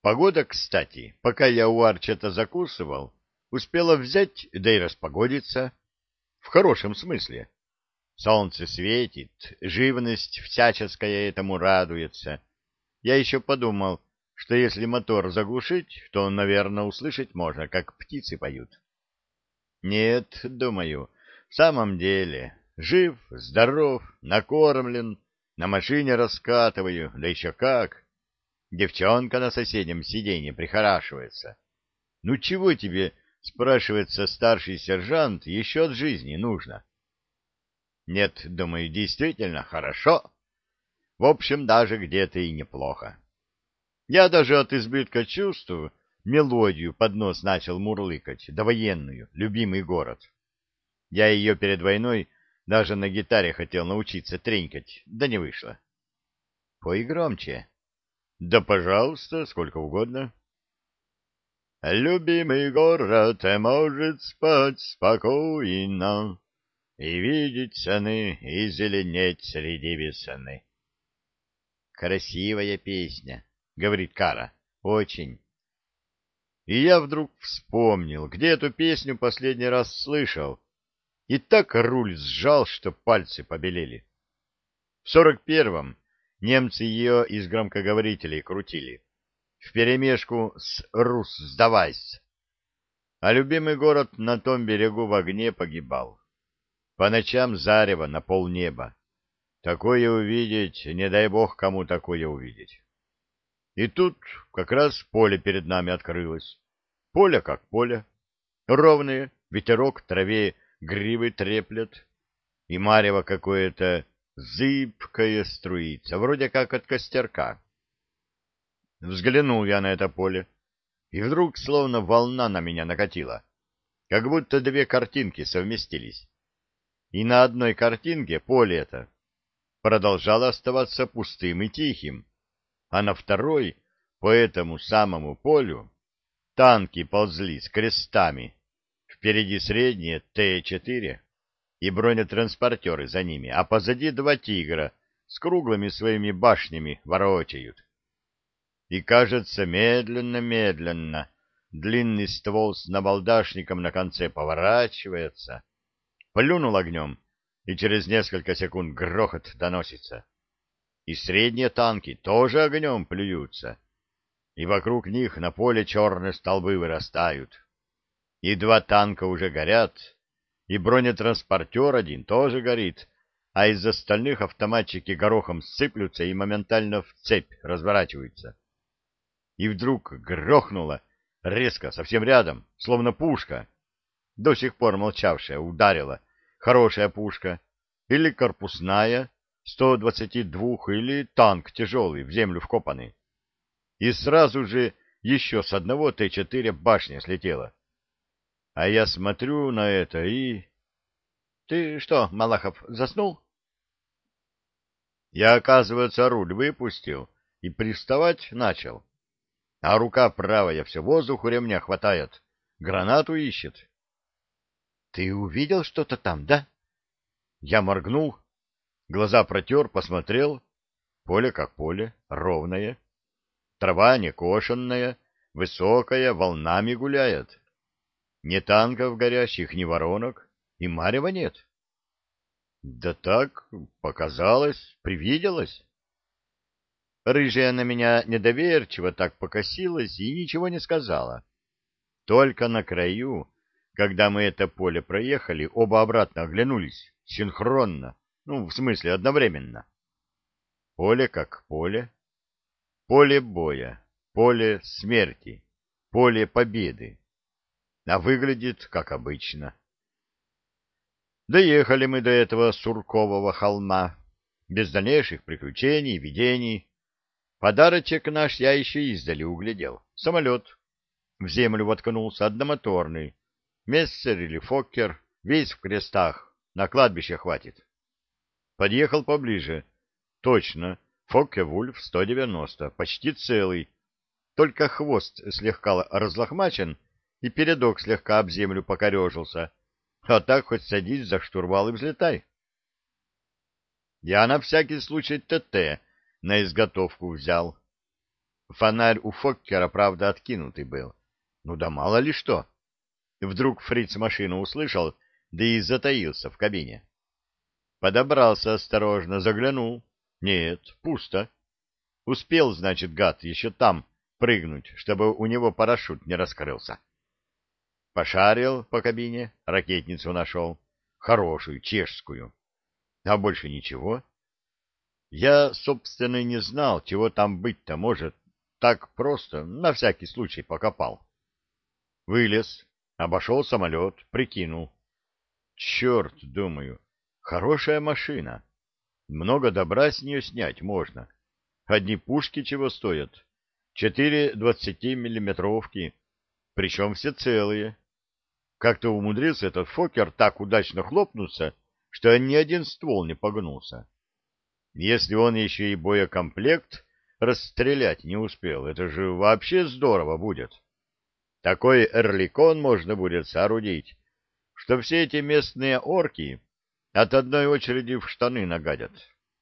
Погода, кстати, пока я у Арчета закусывал, успела взять, да и распогодиться. В хорошем смысле. Солнце светит, живность всяческая этому радуется. Я еще подумал, что если мотор заглушить, то, наверное, услышать можно, как птицы поют. Нет, думаю, в самом деле, жив, здоров, накормлен, на машине раскатываю, да еще как. Девчонка на соседнем сиденье прихорашивается. Ну чего тебе, спрашивается старший сержант, еще от жизни нужно? Нет, думаю, действительно хорошо. В общем, даже где-то и неплохо. Я даже от избытка чувств мелодию под нос начал мурлыкать, довоенную, любимый город. Я ее перед войной даже на гитаре хотел научиться тренькать, да не вышло. Пой громче. Да, пожалуйста, сколько угодно. Любимый город может спать спокойно и видеть сны, и зеленеть среди весны. Красивая песня, говорит Кара, очень. И я вдруг вспомнил, где эту песню последний раз слышал, и так руль сжал, что пальцы побелели. В 41-м немцы ее из громкоговорителей крутили, вперемешку с «Рус, сдавайся!». А любимый город на том берегу в огне погибал. По ночам зарево на полнеба. Такое увидеть, не дай бог кому такое увидеть. И тут как раз поле перед нами открылось. Поле как поле. Ровное, ветерок в траве гривы треплет. И марево какое-то зыбкое струится, вроде как от костерка. Взглянул я на это поле, и вдруг словно волна на меня накатила, как будто две картинки совместились. И на одной картинке поле это продолжало оставаться пустым и тихим, а на второй, по этому самому полю, танки ползли с крестами, впереди средние Т-4 и бронетранспортеры за ними, а позади два «Тигра» с круглыми своими башнями ворочают. И, кажется, медленно-медленно длинный ствол с набалдашником на конце поворачивается, плюнул огнем, и через несколько секунд грохот доносится. И средние танки тоже огнем плюются, и вокруг них на поле черные столбы вырастают. И два танка уже горят, и бронетранспортер один тоже горит, а из остальных автоматчики горохом сыплются и моментально в цепь разворачиваются. И вдруг грохнуло, резко, совсем рядом, словно пушка, до сих пор молчавшая, ударила, хорошая пушка, или корпусная, 122, или танк тяжелый, в землю вкопанный. И сразу же еще с одного Т-4 башня слетела. А я смотрю на это и... Ты что, Малахов, заснул? Я, оказывается, руль выпустил и приставать начал. А рука правая все воздух у ремня хватает, гранату ищет. Ты увидел что-то там, да? Я моргнул, глаза протер, посмотрел. Поле как поле, ровное. Трава не кошенная, высокая, волнами гуляет. Ни танков горящих, ни воронок, и марева нет. Да так, показалось, привиделось. Рыжая на меня недоверчиво так покосилась и ничего не сказала. Только на краю, когда мы это поле проехали, оба обратно оглянулись, синхронно, ну, в смысле, одновременно. Поле как поле, поле боя, поле смерти, поле победы, а выглядит как обычно. Доехали мы до этого Суркового холма, без дальнейших приключений, видений. Подарочек наш я еще издали углядел. Самолет. В землю воткнулся одномоторный. Мессер или Фоккер, весь в крестах, на кладбище хватит. Подъехал поближе. Точно, Фокке-Вульф 190, почти целый. Только хвост слегка разлохмачен, и передок слегка об землю покорежился. А так хоть садись за штурвал и взлетай. Я на всякий случай ТТ на изготовку взял. Фонарь у Фоккера, правда, откинутый был. Ну да мало ли что. Вдруг фриц машину услышал, да и затаился в кабине. Подобрался осторожно, заглянул. Нет, пусто. Успел, значит, гад, еще там прыгнуть, чтобы у него парашют не раскрылся. Пошарил по кабине, ракетницу нашел. Хорошую, чешскую. А больше ничего. Я, собственно, и не знал, чего там быть-то может. Так просто, на всякий случай, покопал. Вылез, обошел самолет, прикинул. Черт, думаю, хорошая машина. Много добра с нее снять можно. Одни пушки чего стоят? 4 20-миллиметровки, причем все целые. Как-то умудрился этот Фоккер так удачно хлопнуться, что ни один ствол не погнулся. Если он еще и боекомплект расстрелять не успел, это же вообще здорово будет. Такой эрликон можно будет соорудить, что все эти местные орки от одной очереди в штаны нагадят.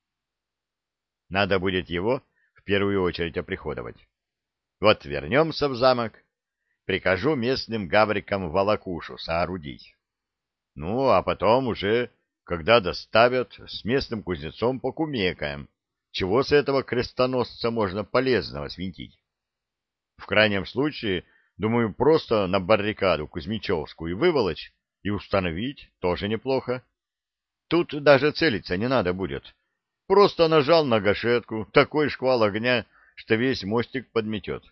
Надо будет его в первую очередь оприходовать. Вот вернемся в замок, прикажу местным гаврикам волокушу соорудить. Ну, а потом уже, когда доставят, с местным кузнецом покумекаем, чего с этого крестоносца можно полезного свинтить. В крайнем случае, думаю, просто на баррикаду Кузьмичевскую выволочь и установить тоже неплохо. Тут даже целиться не надо будет. Просто нажал на гашетку, такой шквал огня, что весь мостик подметет.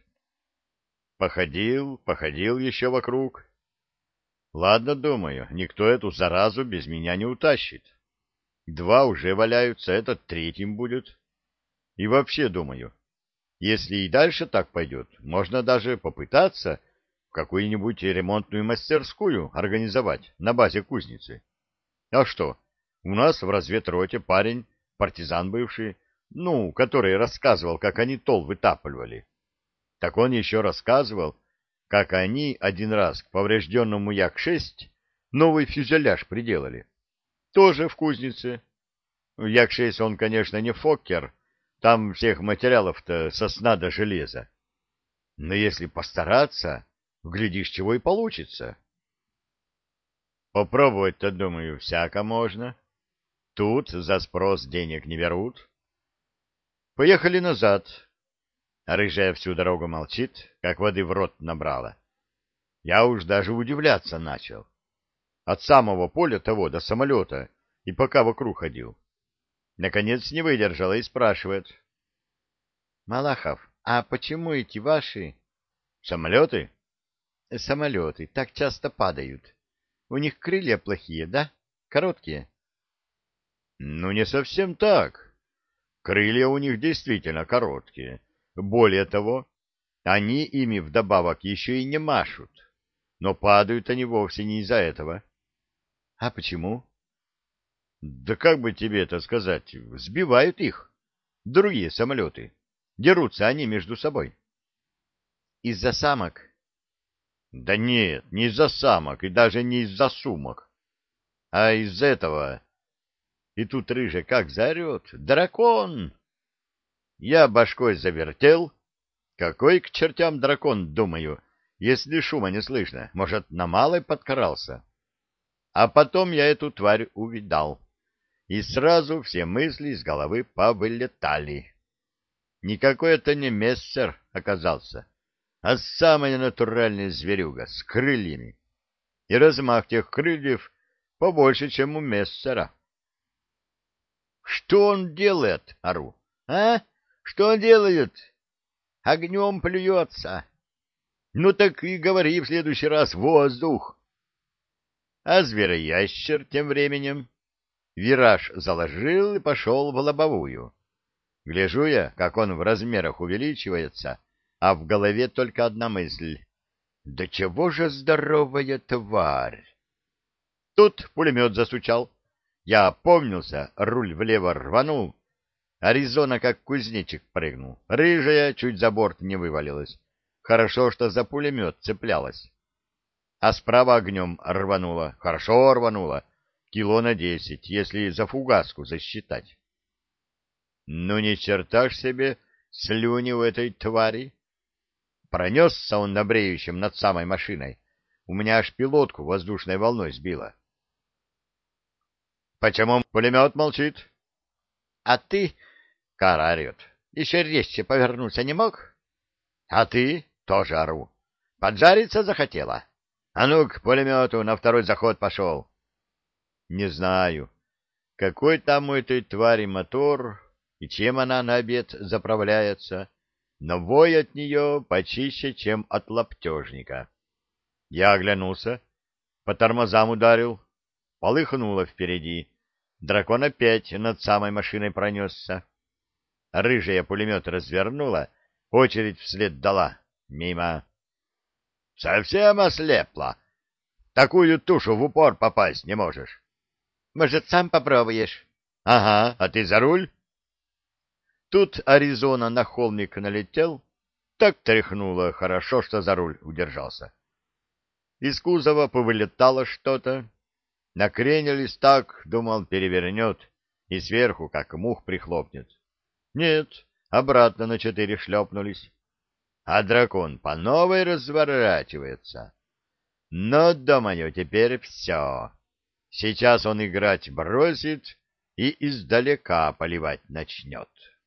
Походил еще вокруг. Ладно, думаю, никто эту заразу без меня не утащит. 2 уже валяются, этот третьим будет. И вообще, думаю, если и дальше так пойдет, можно даже попытаться какую-нибудь ремонтную мастерскую организовать на базе кузницы. А что, у нас в разведроте парень, партизан бывший, ну, который рассказывал, как они тол вытапливали. Так он еще рассказывал, как они один раз к поврежденному Як-6 новый фюзеляж приделали. Тоже в кузнице. Як-6 он, конечно, не Фоккер, там всех материалов-то сосна до железа. Но если постараться, глядишь, чего и получится. Попробовать-то, думаю, всяко можно. Тут за спрос денег не берут. Поехали назад. Рыжая всю дорогу молчит, как воды в рот набрала. Я уж даже удивляться начал. От самого поля того до самолета и пока вокруг ходил. Наконец не выдержала и спрашивает. — Малахов, а почему эти ваши... — Самолеты? — Самолеты так часто падают. У них крылья плохие, да? Короткие? — Ну, не совсем так. Крылья у них действительно короткие. Более того, они ими вдобавок еще и не машут. Но падают они вовсе не из-за этого. — А почему? — Да как бы тебе это сказать? Сбивают их. Другие самолеты. Дерутся они между собой. — Из-за самок? — Да нет, не из-за самок и даже не из-за сумок. А из этого... И тут рыжая как заорет. Дракон! Я башкой завертел. Какой к чертям дракон, думаю, если шума не слышно? Может, на малой подкрался? А потом я эту тварь увидал. И сразу все мысли из головы повылетали. Никакой это не мессер оказался, а самая натуральная зверюга с крыльями. И размах тех крыльев побольше, чем у мессера. Что он делает, ору? А? Что он делает? Огнем плюется. Ну так и говори в следующий раз воздух. А звероящер тем временем вираж заложил и пошел в лобовую. Гляжу я, как он в размерах увеличивается, а в голове только одна мысль. Да чего же здоровая тварь! Тут пулемет засучал. Я опомнился, руль влево рванул. Аризона как кузнечик прыгнул. Рыжая чуть за борт не вывалилась. Хорошо, что за пулемет цеплялась. А справа огнем рванула. Хорошо рванула. Кило на 10, если за фугаску засчитать. Ну, ни черта ж себе слюни у этой твари. Пронесся он на бреющем над самой машиной. У меня аж пилотку воздушной волной сбило. — Почему пулемет молчит? — А ты, — Кара орет, — еще резче повернуться не мог? — А ты, — тоже ору, — поджариться захотела? А ну к пулемету на второй заход пошел. Не знаю, какой там у этой твари мотор и чем она на обед заправляется, но вой от нее почище, чем от лаптежника. Я оглянулся, по тормозам ударил, полыхнуло впереди. Дракон опять над самой машиной пронесся. Рыжая пулемет развернула, очередь вслед дала. Мимо. Совсем ослепла. Такую тушу в упор попасть не можешь. Может, сам попробуешь? Ага, а ты за руль? Тут Аризона на холмик налетел, так тряхнуло хорошо, что за руль удержался. Из кузова повылетало что-то. Накренились так, думал, перевернет, и сверху, как мух, прихлопнет. Нет, обратно на 4 шлепнулись. А дракон по новой разворачивается. Но, думаю, теперь все. Сейчас он играть бросит и издалека поливать начнет.